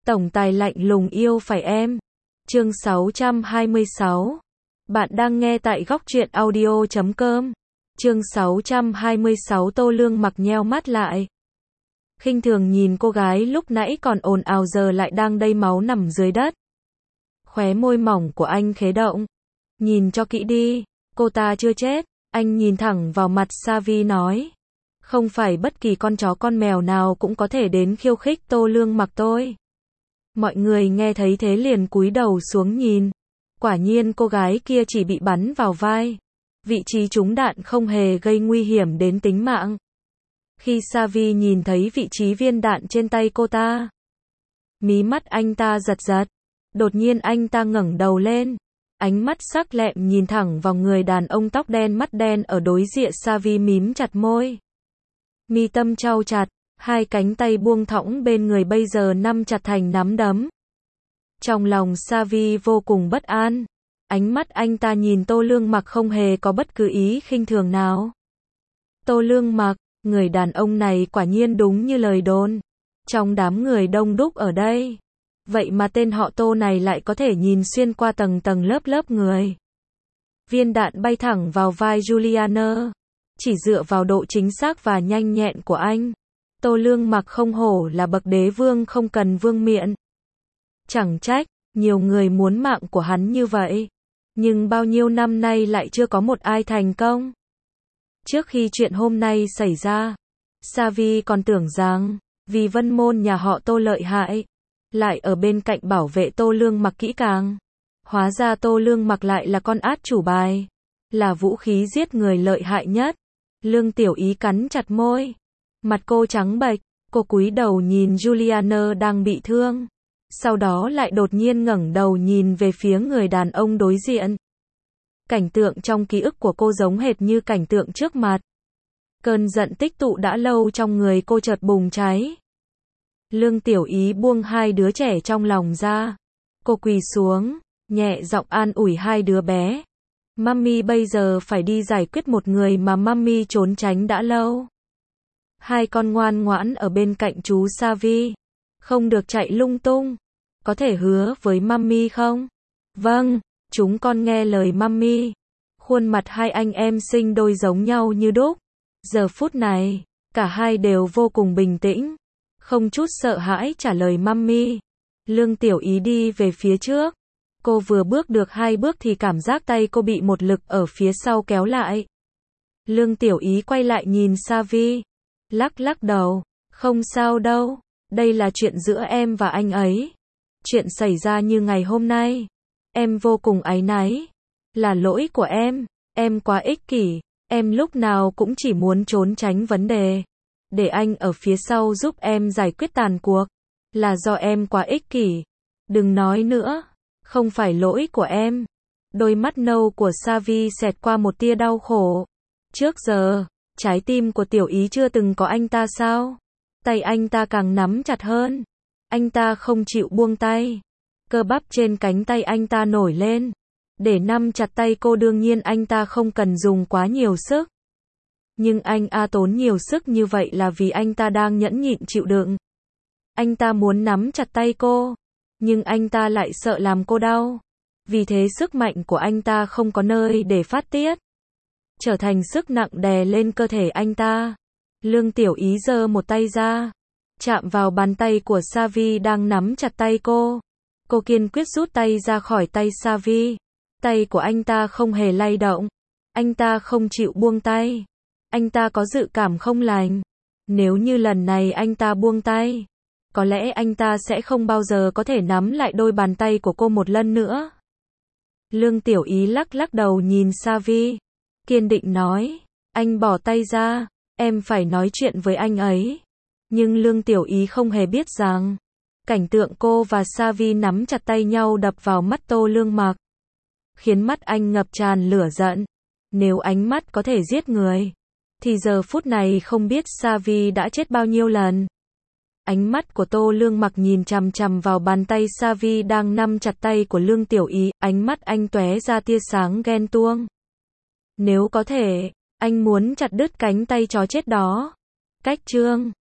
Tổng tài lạnh lùng yêu phải em. Chương 626. Bạn đang nghe tại góc truyện audio.com. Chương 626. Tô Lương Mặc nheo mắt lại. Khinh thường nhìn cô gái lúc nãy còn ồn ào giờ lại đang đầy máu nằm dưới đất. Khóe môi mỏng của anh khẽ động. Nhìn cho kỹ đi, cô ta chưa chết. Anh nhìn thẳng vào mặt Savi nói. Không phải bất kỳ con chó con mèo nào cũng có thể đến khiêu khích Tô Lương Mặc tôi. Mọi người nghe thấy thế liền cúi đầu xuống nhìn. Quả nhiên cô gái kia chỉ bị bắn vào vai. Vị trí trúng đạn không hề gây nguy hiểm đến tính mạng. Khi Savi nhìn thấy vị trí viên đạn trên tay cô ta, mí mắt anh ta giật giật. Đột nhiên anh ta ngẩng đầu lên. Ánh mắt sắc lẹm nhìn thẳng vào người đàn ông tóc đen mắt đen ở đối diện. Savi mím chặt môi. Mi tâm chau chặt. Hai cánh tay buông thõng bên người bây giờ nắm chặt thành nắm đấm. Trong lòng Savi vô cùng bất an. Ánh mắt anh ta nhìn Tô Lương Mặc không hề có bất cứ ý khinh thường nào. Tô Lương Mặc, người đàn ông này quả nhiên đúng như lời đồn. Trong đám người đông đúc ở đây, vậy mà tên họ Tô này lại có thể nhìn xuyên qua tầng tầng lớp lớp người. Viên đạn bay thẳng vào vai Juliana. Chỉ dựa vào độ chính xác và nhanh nhẹn của anh, Tô Lương Mặc không hổ là bậc đế vương không cần vương miện. Chẳng trách, nhiều người muốn mạng của hắn như vậy. Nhưng bao nhiêu năm nay lại chưa có một ai thành công. Trước khi chuyện hôm nay xảy ra, Savi còn tưởng rằng, vì Vân Môn nhà họ Tô lợi hại, lại ở bên cạnh bảo vệ Tô Lương Mặc kỹ càng. Hóa ra Tô Lương Mặc lại là con át chủ bài, là vũ khí giết người lợi hại nhất. Lương Tiểu Ý cắn chặt môi. Mặt cô trắng bệch, cô cúi đầu nhìn Juliana đang bị thương. Sau đó lại đột nhiên ngẩng đầu nhìn về phía người đàn ông đối diện. Cảnh tượng trong ký ức của cô giống hệt như cảnh tượng trước mặt. Cơn giận tích tụ đã lâu trong người cô chợt bùng cháy. Lương Tiểu Ý buông hai đứa trẻ trong lòng ra. Cô quỳ xuống, nhẹ giọng an ủi hai đứa bé. Mummy bây giờ phải đi giải quyết một người mà Mummy trốn tránh đã lâu. Hai con ngoan ngoãn ở bên cạnh chú Savi. Không được chạy lung tung. Có thể hứa với Mummy không? Vâng, chúng con nghe lời Mummy. Khuôn mặt hai anh em sinh đôi giống nhau như đúc. Giờ phút này, cả hai đều vô cùng bình tĩnh. Không chút sợ hãi trả lời Mummy. Lương Tiểu Ý đi về phía trước. Cô vừa bước được 2 bước thì cảm giác tay cô bị một lực ở phía sau kéo lại. Lương Tiểu Ý quay lại nhìn Savi. Lắc đầu. Không sao đâu. Đây là chuyện giữa em và anh ấy. Chuyện xảy ra như ngày hôm nay. Em vô cùng áy náy. Là lỗi của em quá ích kỷ. Em lúc nào cũng chỉ muốn trốn tránh vấn đề. Để anh ở phía sau giúp em giải quyết tàn cuộc. Là do em quá ích kỷ. Đừng nói nữa. Không phải lỗi của em. Đôi mắt nâu của Savi xẹt qua một tia đau khổ. Trước giờ, trái tim của Tiểu Ý chưa từng có anh ta sao? Tay anh ta càng nắm chặt hơn. Anh ta không chịu buông tay. Cơ bắp trên cánh tay anh ta nổi lên. Để nắm chặt tay cô đương nhiên anh ta không cần dùng quá nhiều sức. Nhưng anh tốn nhiều sức như vậy là vì anh ta đang nhẫn nhịn chịu đựng. Anh ta muốn nắm chặt tay cô. Nhưng anh ta lại sợ làm cô đau. Vì thế sức mạnh của anh ta không có nơi để phát tiết. Trở thành sức nặng đè lên cơ thể anh ta. Lương Tiểu Ý giơ một tay ra. Chạm vào bàn tay của Savi đang nắm chặt tay cô. Cô kiên quyết rút tay ra khỏi tay Savi. Tay của anh ta không hề lay động. Anh ta không chịu buông tay. Anh ta có dự cảm không lành. Nếu như lần này anh ta buông tay, có lẽ anh ta sẽ không bao giờ có thể nắm lại đôi bàn tay của cô một lần nữa. Lương Tiểu Ý lắc đầu nhìn Savi. Kiên định nói. Anh bỏ tay ra. Em phải nói chuyện với anh ấy. Nhưng Lương Tiểu Ý không hề biết rằng, cảnh tượng cô và Savi nắm chặt tay nhau đập vào mắt Tô Lương Mặc. Khiến mắt anh ngập tràn lửa giận. Nếu ánh mắt có thể giết người, thì giờ phút này không biết Savi đã chết bao nhiêu lần. Ánh mắt của Tô Lương Mặc nhìn chằm chằm vào bàn tay Savi đang nắm chặt tay của Lương Tiểu Ý, ánh mắt anh tóe ra tia sáng ghen tuông. Nếu có thể, anh muốn chặt đứt cánh tay chó chết đó. Cách chương